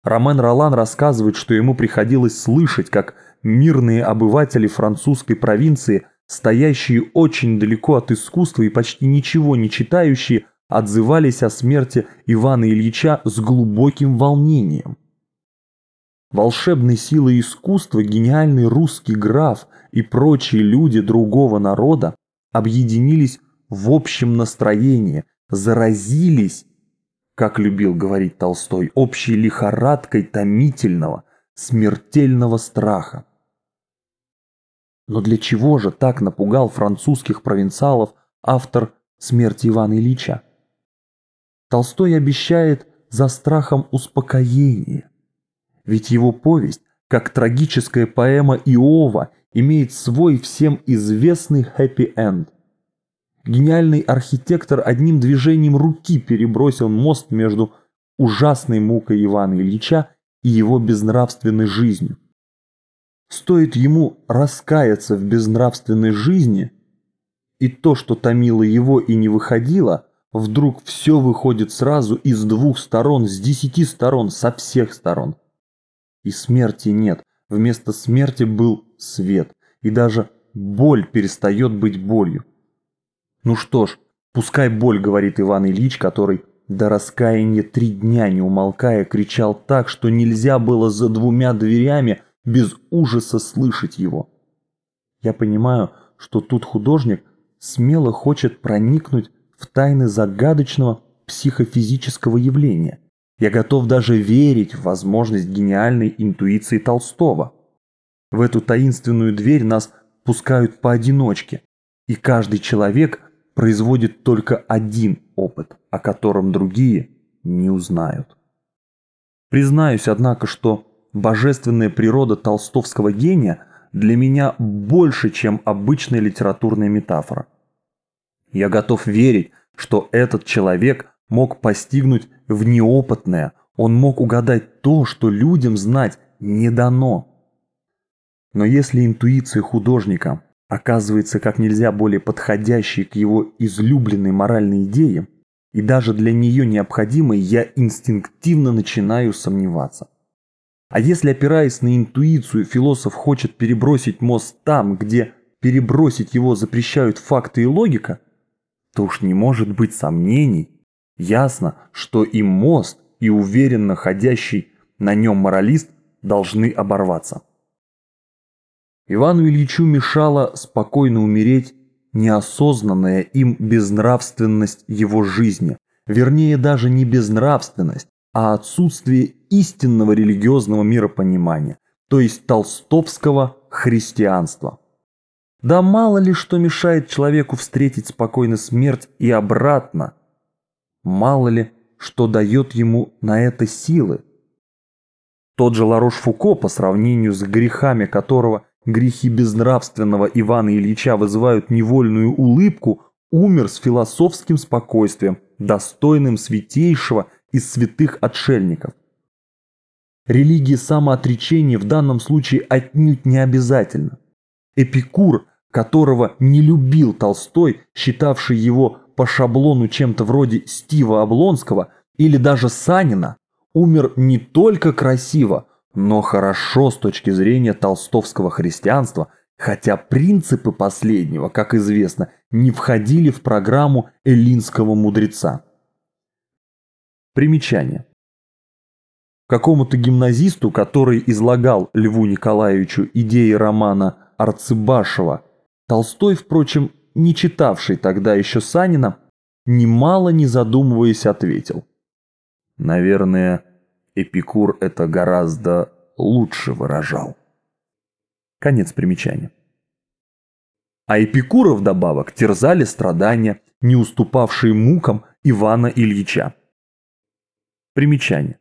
Ромен Ролан рассказывает, что ему приходилось слышать, как мирные обыватели французской провинции, стоящие очень далеко от искусства и почти ничего не читающие, отзывались о смерти Ивана Ильича с глубоким волнением. Волшебной силой искусства гениальный русский граф и прочие люди другого народа объединились в общем настроении, заразились, как любил говорить Толстой, общей лихорадкой томительного, смертельного страха. Но для чего же так напугал французских провинциалов автор «Смерти Ивана Ильича»? Толстой обещает за страхом успокоение. Ведь его повесть, как трагическая поэма Иова, имеет свой всем известный хэппи-энд. Гениальный архитектор одним движением руки перебросил мост между ужасной мукой Ивана Ильича и его безнравственной жизнью. Стоит ему раскаяться в безнравственной жизни, и то, что томило его и не выходило, вдруг все выходит сразу из двух сторон, с 10 сторон, со всех сторон. И смерти нет, вместо смерти был свет, и даже боль перестает быть болью. Ну что ж, пускай боль, говорит Иван Ильич, который до раскаяния 3 дня не умолкая кричал так, что нельзя было за 2 дверями без ужаса слышать его. Я понимаю, что тут художник смело хочет проникнуть в тайны загадочного психофизического явления. Я готов даже верить в возможность гениальной интуиции Толстого. В эту таинственную дверь нас пускают поодиночке, и каждый человек производит только один опыт, о котором другие не узнают. Признаюсь, однако, что божественная природа толстовского гения для меня больше, чем обычная литературная метафора. Я готов верить, что этот человек мог постигнуть в неопытное, он мог угадать то, что людям знать не дано. Но если интуиция художника оказывается как нельзя более подходящей к его излюбленной моральной идее, и даже для нее необходимой, я инстинктивно начинаю сомневаться. А если, опираясь на интуицию, философ хочет перебросить мост там, где перебросить его запрещают факты и логика, то уж не может быть сомнений. Ясно, что и мост, и уверенно ходящий на нем моралист должны оборваться. Ивану Ильичу мешала спокойно умереть неосознанная им безнравственность его жизни, вернее даже не безнравственность, а отсутствие истинного религиозного миропонимания, то есть толстовского христианства. Да мало ли что мешает человеку встретить спокойно смерть и обратно, мало ли что дает ему на это силы. Тот же Ларош-Фуко, по сравнению с грехами которого грехи безнравственного Ивана Ильича вызывают невольную улыбку, умер с философским спокойствием, достойным святейшего из святых отшельников. Религия самоотречения в данном случае отнюдь не обязательна. Эпикур, которого не любил Толстой, считавший его по шаблону чем-то вроде Стива Облонского или даже Санина, умер не только красиво, но хорошо с точки зрения толстовского христианства, хотя принципы последнего, как известно, не входили в программу эллинского мудреца. Примечание. Какому-то гимназисту, который излагал Льву Николаевичу идеи романа Арцыбашева, Толстой, впрочем, не читавший тогда еще Санина, немало не задумываясь ответил: «Наверное, Эпикур это гораздо лучше выражал». Конец примечания. А Эпикура вдобавок терзали страдания, не уступавшие мукам Ивана Ильича. Примечание.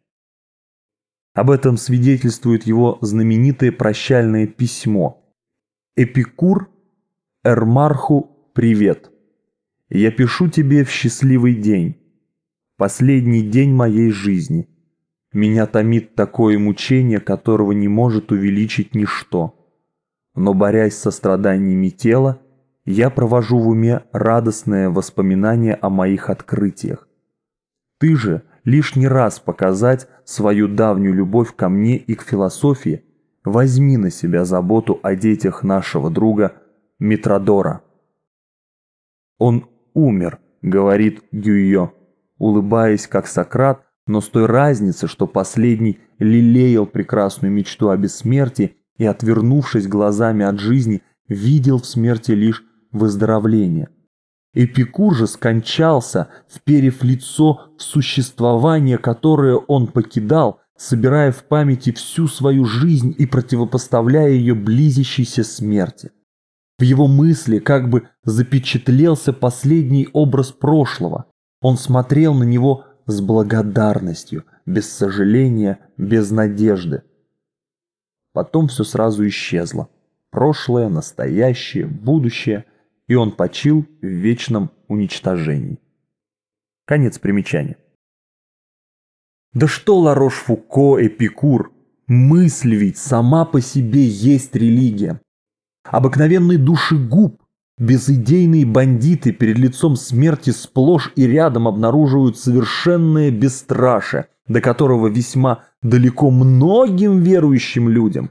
Об этом свидетельствует его знаменитое прощальное письмо. «Эпикур, Эрмарху, привет. Я пишу тебе в счастливый день, последний день моей жизни. Меня томит такое мучение, которого не может увеличить ничто. Но, борясь со страданиями тела, я провожу в уме радостное воспоминание о моих открытиях. Ты же, лишний раз показать свою давнюю любовь ко мне и к философии, возьми на себя заботу о детях нашего друга Митродора. Он умер, говорит Гюйо, улыбаясь как Сократ, но с той разницей, что последний лелеял прекрасную мечту о бессмертии и, отвернувшись глазами от жизни, видел в смерти лишь выздоровление. Эпикур же скончался, вперев лицо в существование, которое он покидал, собирая в памяти всю свою жизнь и противопоставляя ее близящейся смерти. В его мысли как бы запечатлелся последний образ прошлого. Он смотрел на него с благодарностью, без сожаления, без надежды. Потом все сразу исчезло. Прошлое, настоящее, будущее, и он почил в вечном уничтожении. Конец примечания. Да что Ларош-Фуко, Эпикур, мысль ведь сама по себе есть религия. Обыкновенный душегуб, безидейные бандиты перед лицом смерти сплошь и рядом обнаруживают совершенное бесстрашие, до которого весьма далеко многим верующим людям.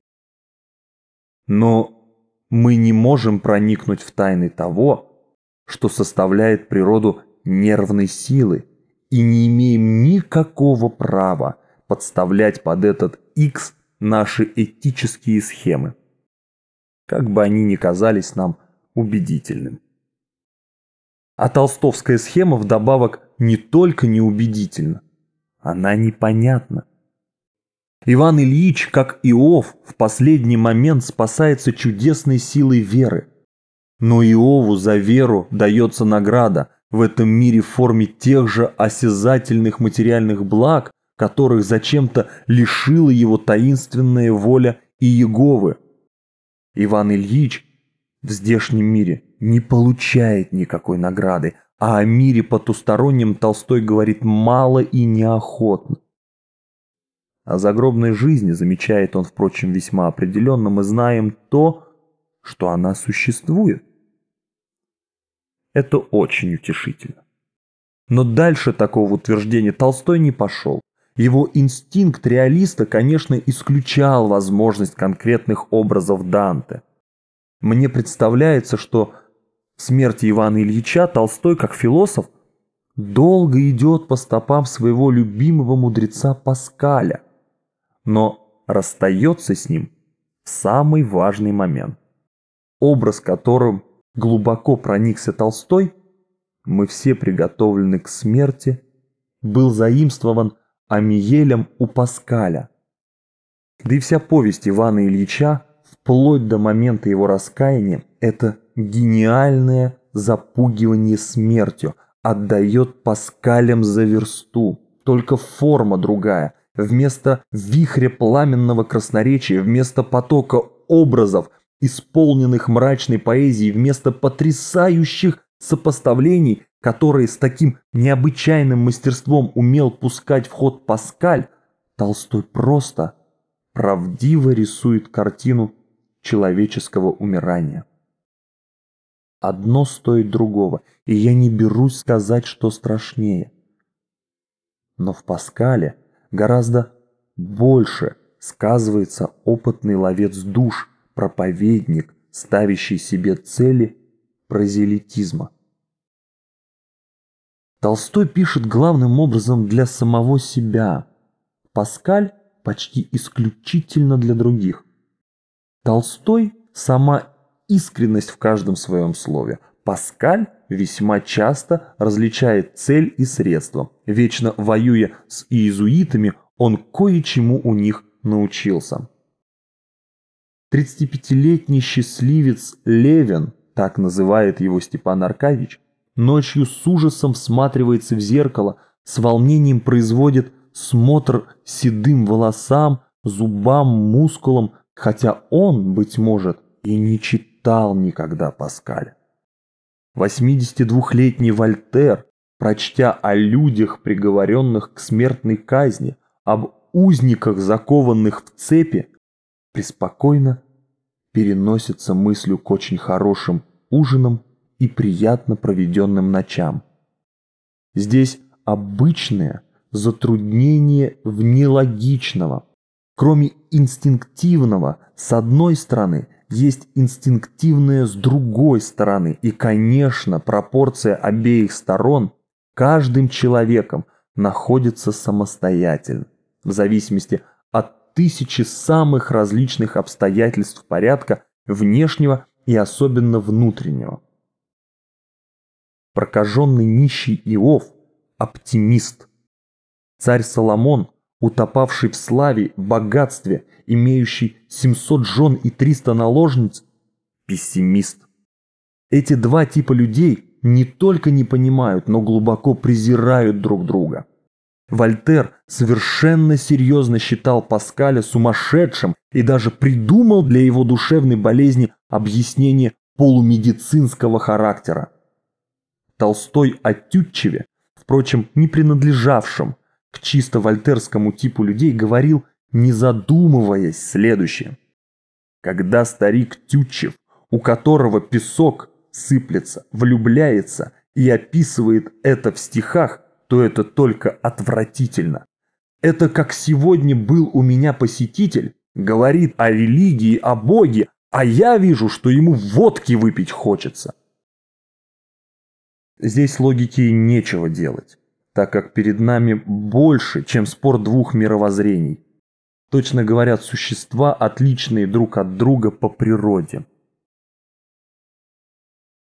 Но мы не можем проникнуть в тайны того, что составляет природу нервной силы, и не имеем никакого права подставлять под этот X наши этические схемы, как бы они ни казались нам убедительным. А толстовская схема вдобавок не только неубедительна, она непонятна. Иван Ильич, как Иов, в последний момент спасается чудесной силой веры. Но Иову за веру дается награда в этом мире в форме тех же осязательных материальных благ, которых зачем-то лишила его таинственная воля Иеговы. Иван Ильич в здешнем мире не получает никакой награды, а о мире потустороннем Толстой говорит мало и неохотно. О загробной жизни, замечает он, впрочем, весьма определенно, мы знаем то, что она существует. Это очень утешительно. Но дальше такого утверждения Толстой не пошел. Его инстинкт реалиста, конечно, исключал возможность конкретных образов Данте. Мне представляется, что в смерти Ивана Ильича Толстой, как философ, долго идет по стопам своего любимого мудреца Паскаля, но расстается с ним в самый важный момент. Образ, которым глубоко проникся Толстой, мы все приготовлены к смерти, был заимствован Амиелем у Паскаля. Да и вся повесть Ивана Ильича, вплоть до момента его раскаяния, это гениальное запугивание смертью, отдает Паскалем за версту, только форма другая. Вместо вихря пламенного красноречия, вместо потока образов, исполненных мрачной поэзией, вместо потрясающих сопоставлений, которые с таким необычайным мастерством умел пускать в ход Паскаль, Толстой просто правдиво рисует картину человеческого умирания. Одно стоит другого, и я не берусь сказать, что страшнее. Но в Паскале гораздо больше сказывается опытный ловец душ, проповедник, ставящий себе цели прозелитизма. Толстой пишет главным образом для самого себя. Паскаль почти исключительно для других. Толстой – сама искренность в каждом своем слове. Паскаль весьма часто различает цель и средство. Вечно воюя с иезуитами, он кое-чему у них научился. 35-летний счастливец Левин, так называет его Степан Аркадьевич, ночью с ужасом всматривается в зеркало, с волнением производит смотр седым волосам, зубам, мускулам, хотя он, быть может, и не читал никогда Паскаля. 82-летний Вольтер, прочтя о людях, приговоренных к смертной казни, об узниках, закованных в цепи, преспокойно переносится мыслью к очень хорошим ужинам и приятно проведенным ночам. Здесь обычное, затруднение в нелогичного. Кроме инстинктивного с одной стороны, есть инстинктивное с другой стороны. И, конечно, пропорция обеих сторон каждым человеком находится самостоятельно, в зависимости от тысячи самых различных обстоятельств порядка внешнего и особенно внутреннего. Прокаженный нищий Иов – оптимист. Царь Соломон, утопавший в славе, богатстве, имеющий 700 жен и 300 наложниц – пессимист. Эти два типа людей не только не понимают, но глубоко презирают друг друга. Вольтер совершенно серьезно считал Паскаля сумасшедшим и даже придумал для его душевной болезни объяснение полумедицинского характера. Толстой о Тютчеве, впрочем, не принадлежавшем к чисто вольтерскому типу людей, говорил, не задумываясь, следующее. Когда старик Тютчев, у которого песок сыплется, влюбляется и описывает это в стихах, то это только отвратительно. Это как сегодня был у меня посетитель, говорит о религии, о Боге, а я вижу, что ему водки выпить хочется. Здесь логике нечего делать, так как перед нами больше, чем спор двух мировоззрений. Точно говорят, существа, отличные друг от друга по природе.